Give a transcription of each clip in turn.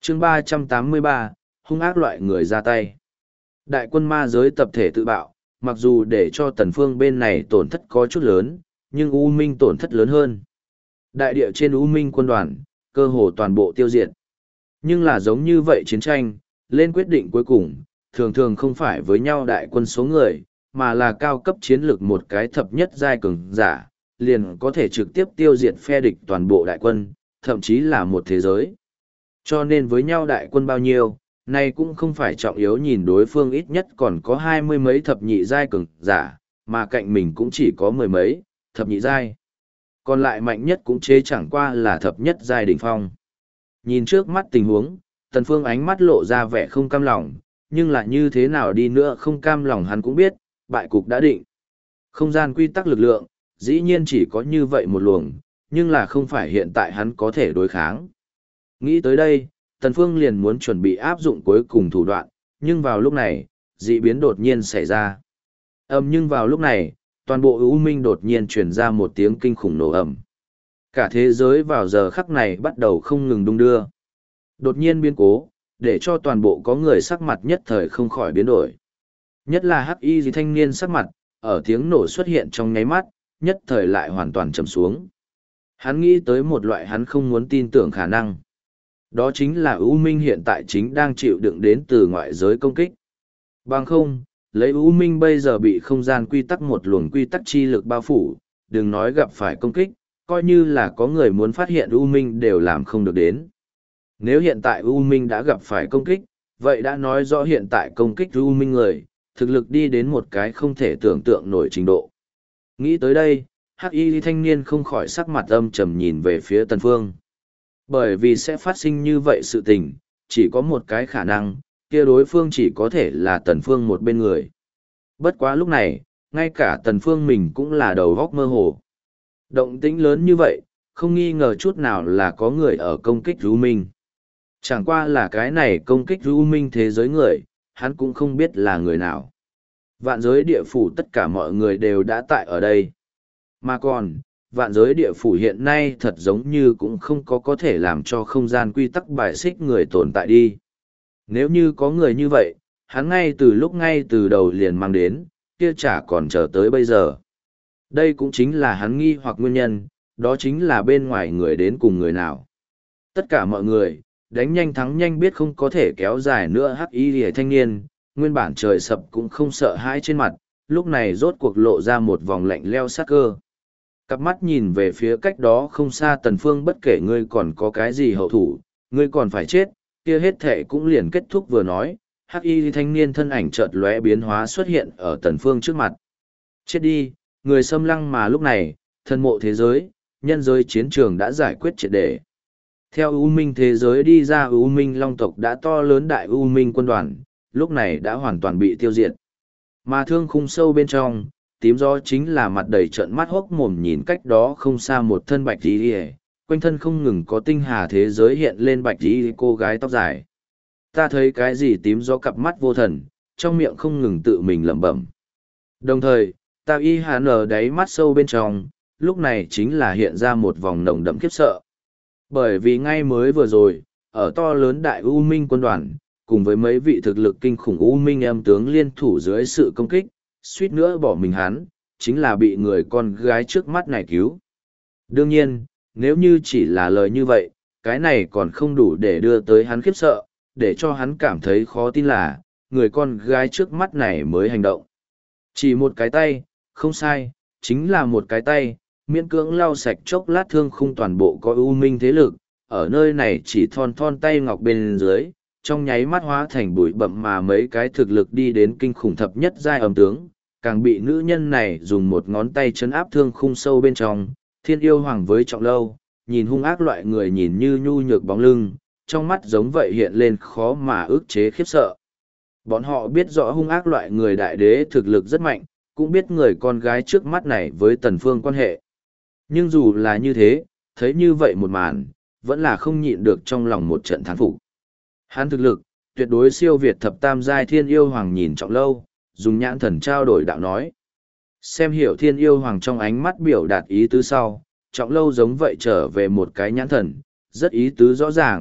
chương 383, hung ác loại người ra tay. Đại quân ma giới tập thể tự bạo, mặc dù để cho Tần Phương bên này tổn thất có chút lớn, nhưng U Minh tổn thất lớn hơn. Đại địa trên U Minh quân đoàn, cơ hồ toàn bộ tiêu diệt. Nhưng là giống như vậy chiến tranh, lên quyết định cuối cùng, thường thường không phải với nhau đại quân số người, mà là cao cấp chiến lược một cái thập nhất giai cường giả, liền có thể trực tiếp tiêu diệt phe địch toàn bộ đại quân, thậm chí là một thế giới. Cho nên với nhau đại quân bao nhiêu, này cũng không phải trọng yếu, nhìn đối phương ít nhất còn có 20 mấy thập nhị giai cường giả, mà cạnh mình cũng chỉ có 10 mấy, thập nhị giai. Còn lại mạnh nhất cũng chế chẳng qua là thập nhất giai đỉnh phong. Nhìn trước mắt tình huống, Tần Phương ánh mắt lộ ra vẻ không cam lòng, nhưng là như thế nào đi nữa không cam lòng hắn cũng biết, bại cục đã định. Không gian quy tắc lực lượng, dĩ nhiên chỉ có như vậy một luồng, nhưng là không phải hiện tại hắn có thể đối kháng. Nghĩ tới đây, Tần Phương liền muốn chuẩn bị áp dụng cuối cùng thủ đoạn, nhưng vào lúc này, dị biến đột nhiên xảy ra. Nhưng vào lúc này, toàn bộ U Minh đột nhiên truyền ra một tiếng kinh khủng nổ ầm. Cả thế giới vào giờ khắc này bắt đầu không ngừng đung đưa. Đột nhiên biến cố, để cho toàn bộ có người sắc mặt nhất thời không khỏi biến đổi. Nhất là hắc y thanh niên sắc mặt, ở tiếng nổ xuất hiện trong nháy mắt, nhất thời lại hoàn toàn trầm xuống. Hắn nghĩ tới một loại hắn không muốn tin tưởng khả năng. Đó chính là U Minh hiện tại chính đang chịu đựng đến từ ngoại giới công kích. Bằng không, lấy U Minh bây giờ bị không gian quy tắc một luồng quy tắc chi lực bao phủ, đừng nói gặp phải công kích, coi như là có người muốn phát hiện U Minh đều làm không được đến. Nếu hiện tại U Minh đã gặp phải công kích, vậy đã nói rõ hiện tại công kích U Minh người, thực lực đi đến một cái không thể tưởng tượng nổi trình độ. Nghĩ tới đây, hắc y thanh niên không khỏi sắc mặt âm trầm nhìn về phía Tần Phương. Bởi vì sẽ phát sinh như vậy sự tình, chỉ có một cái khả năng, kia đối phương chỉ có thể là Tần Phương một bên người. Bất quá lúc này, ngay cả Tần Phương mình cũng là đầu góc mơ hồ. Động tĩnh lớn như vậy, không nghi ngờ chút nào là có người ở công kích U Minh. Chẳng qua là cái này công kích U Minh thế giới người, hắn cũng không biết là người nào. Vạn giới địa phủ tất cả mọi người đều đã tại ở đây. Mà còn, vạn giới địa phủ hiện nay thật giống như cũng không có thể làm cho không gian quy tắc bài xích người tồn tại đi. Nếu như có người như vậy, hắn ngay từ đầu liền mang đến, kia chả còn chờ tới bây giờ. Đây cũng chính là hắn nghi hoặc nguyên nhân, đó chính là bên ngoài người đến cùng người nào. Tất cả mọi người, đánh nhanh thắng nhanh biết không có thể kéo dài nữa hắc y lìa thanh niên, nguyên bản trời sập cũng không sợ hãi trên mặt, lúc này rốt cuộc lộ ra một vòng lạnh leo sát cơ. Cặp mắt nhìn về phía cách đó không xa Tần Phương, bất kể ngươi còn có cái gì hậu thủ, ngươi còn phải chết, kia hết thệ cũng liền kết thúc vừa nói, hắc y thanh niên thân ảnh chợt lóe biến hóa xuất hiện ở Tần Phương trước mặt. Chết đi, người xâm lăng mà lúc này, thân mộ thế giới, nhân giới chiến trường đã giải quyết triệt để. Theo U Minh thế giới đi ra U Minh Long tộc đã to lớn đại U Minh quân đoàn, lúc này đã hoàn toàn bị tiêu diệt. Mà thương khung sâu bên trong, tím gió chính là mặt đầy trợn mắt hốc mồm nhìn cách đó không xa một thân bạch tí hề, quanh thân không ngừng có tinh hà thế giới hiện lên bạch tí cô gái tóc dài. Ta thấy cái gì tím gió cặp mắt vô thần, trong miệng không ngừng tự mình lẩm bẩm. Đồng thời, ta y hàn ở đáy mắt sâu bên trong, lúc này chính là hiện ra một vòng nồng đậm khiếp sợ. Bởi vì ngay mới vừa rồi, ở to lớn đại U Minh quân đoàn, cùng với mấy vị thực lực kinh khủng U Minh âm tướng liên thủ dưới sự công kích, suýt nữa bỏ mình hắn, chính là bị người con gái trước mắt này cứu. Đương nhiên, nếu như chỉ là lời như vậy, cái này còn không đủ để đưa tới hắn khiếp sợ, để cho hắn cảm thấy khó tin là, người con gái trước mắt này mới hành động. Chỉ một cái tay, không sai, chính là một cái tay, miễn cưỡng lau sạch chốc lát thương khung toàn bộ có U Minh thế lực, ở nơi này chỉ thon thon tay ngọc bên dưới, trong nháy mắt hóa thành bụi bậm mà mấy cái thực lực đi đến kinh khủng thập nhất giai âm tướng, càng bị nữ nhân này dùng một ngón tay chấn áp thương khung sâu bên trong, Thiên Yêu Hoàng với Trọng Lâu, nhìn hung ác loại người nhìn như nhu nhược bóng lưng, trong mắt giống vậy hiện lên khó mà ức chế khiếp sợ. Bọn họ biết rõ hung ác loại người đại đế thực lực rất mạnh, cũng biết người con gái trước mắt này với Tần Phương quan hệ. Nhưng dù là như thế, thấy như vậy một màn, vẫn là không nhịn được trong lòng một trận thán phục. Hắn thực lực, tuyệt đối siêu việt thập tam giai Thiên Yêu Hoàng nhìn Trọng Lâu, dùng nhãn thần trao đổi đạo nói. Xem hiểu Thiên Yêu Hoàng trong ánh mắt biểu đạt ý tứ sau, Trọng Lâu giống vậy trở về một cái nhãn thần, rất ý tứ rõ ràng,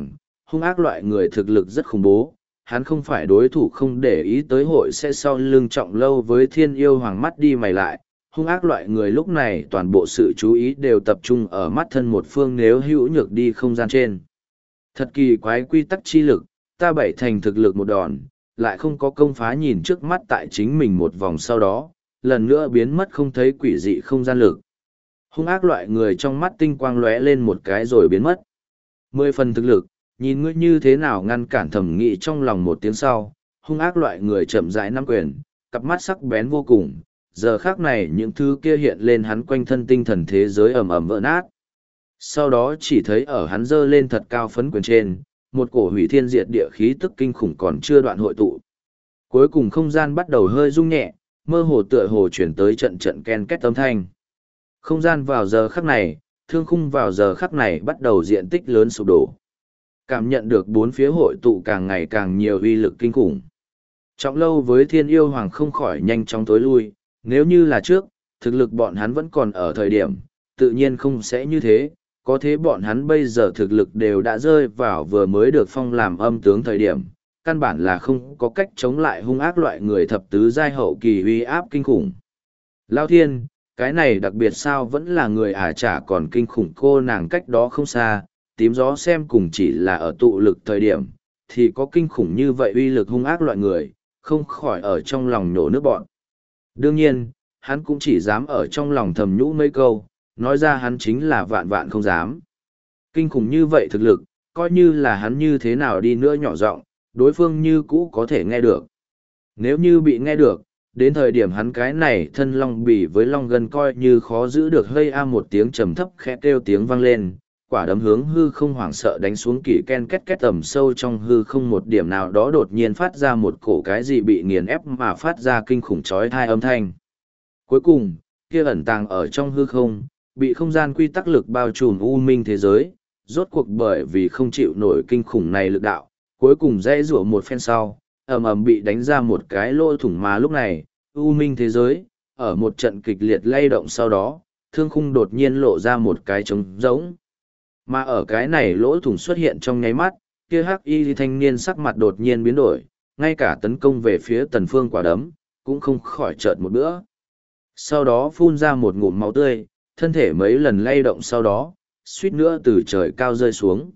hung ác loại người thực lực rất khủng bố, hắn không phải đối thủ không để ý tới hội sẽ sau lưng trọng lâu với thiên yêu hoàng mắt đi mày lại. Hung ác loại người lúc này toàn bộ sự chú ý đều tập trung ở mắt thân một phương nếu hữu nhược đi không gian trên. Thật kỳ quái quy tắc chi lực, ta bảy thành thực lực một đòn, lại không có công phá nhìn trước mắt tại chính mình một vòng sau đó, lần nữa biến mất không thấy quỷ dị không gian lực. Hung ác loại người trong mắt tinh quang lóe lên một cái rồi biến mất. 10 phần thực lực, nhìn ngươi như thế nào ngăn cản thẩm nghị trong lòng một tiếng sau, hung ác loại người chậm rãi nắm quyền, cặp mắt sắc bén vô cùng, giờ khác này những thứ kia hiện lên hắn quanh thân tinh thần thế giới ầm ầm vỡ nát. Sau đó chỉ thấy ở hắn giơ lên thật cao phấn quyền trên, một cổ hủy thiên diệt địa khí tức kinh khủng còn chưa đoạn hội tụ. Cuối cùng không gian bắt đầu hơi rung nhẹ, mơ hồ tựa hồ chuyển tới trận trận ken két âm thanh. Không gian vào giờ khắc này, thương khung vào giờ khắc này bắt đầu diện tích lớn sụp đổ. Cảm nhận được bốn phía hội tụ càng ngày càng nhiều uy lực kinh khủng. Trọng lâu với thiên yêu hoàng không khỏi nhanh chóng tối lui, nếu như là trước, thực lực bọn hắn vẫn còn ở thời điểm, tự nhiên không sẽ như thế, có thế bọn hắn bây giờ thực lực đều đã rơi vào vừa mới được phong làm âm tướng thời điểm, căn bản là không có cách chống lại hung ác loại người thập tứ giai hậu kỳ uy áp kinh khủng. Lao thiên, cái này đặc biệt sao vẫn là người chả còn kinh khủng cô nàng cách đó không xa, tím gió xem cùng chỉ là ở tụ lực thời điểm, thì có kinh khủng như vậy uy lực hung ác loại người, không khỏi ở trong lòng nhổ nước bọn. Đương nhiên, hắn cũng chỉ dám ở trong lòng thầm nhũ mấy câu, nói ra hắn chính là vạn vạn không dám. Kinh khủng như vậy thực lực, coi như là hắn như thế nào đi nữa nhỏ giọng, đối phương như cũ có thể nghe được. Nếu như bị nghe được, đến thời điểm hắn cái này thân long bỉ với long gân coi như khó giữ được hơi một tiếng trầm thấp khẽ kêu tiếng vang lên, quả đấm hướng hư không hoảng sợ đánh xuống kỳ ken két két tầm sâu trong hư không một điểm nào đó đột nhiên phát ra một cổ cái gì bị nghiền ép mà phát ra kinh khủng chói tai âm thanh. Cuối cùng, kia ẩn tàng ở trong hư không, bị không gian quy tắc lực bao trùm u minh thế giới, rốt cuộc bởi vì không chịu nổi kinh khủng này lực đạo, cuối cùng dãy rủa một phen sau, ầm ầm bị đánh ra một cái lỗ thủng mà lúc này, u minh thế giới, ở một trận kịch liệt lay động sau đó, thương khung đột nhiên lộ ra một cái trống rỗng. Mà ở cái này lỗ thủng xuất hiện trong nháy mắt, kia hắc y thanh niên sắc mặt đột nhiên biến đổi, ngay cả tấn công về phía tần phương quả đấm, cũng không khỏi chợt một bữa. Sau đó phun ra một ngụm máu tươi, thân thể mấy lần lay động sau đó, suýt nữa từ trời cao rơi xuống.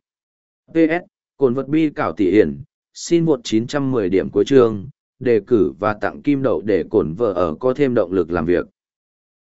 PS, cồn vật bi cảo tỷ hiển, xin một 910 điểm cuối chương, đề cử và tặng kim đậu để cổn vợ ở có thêm động lực làm việc.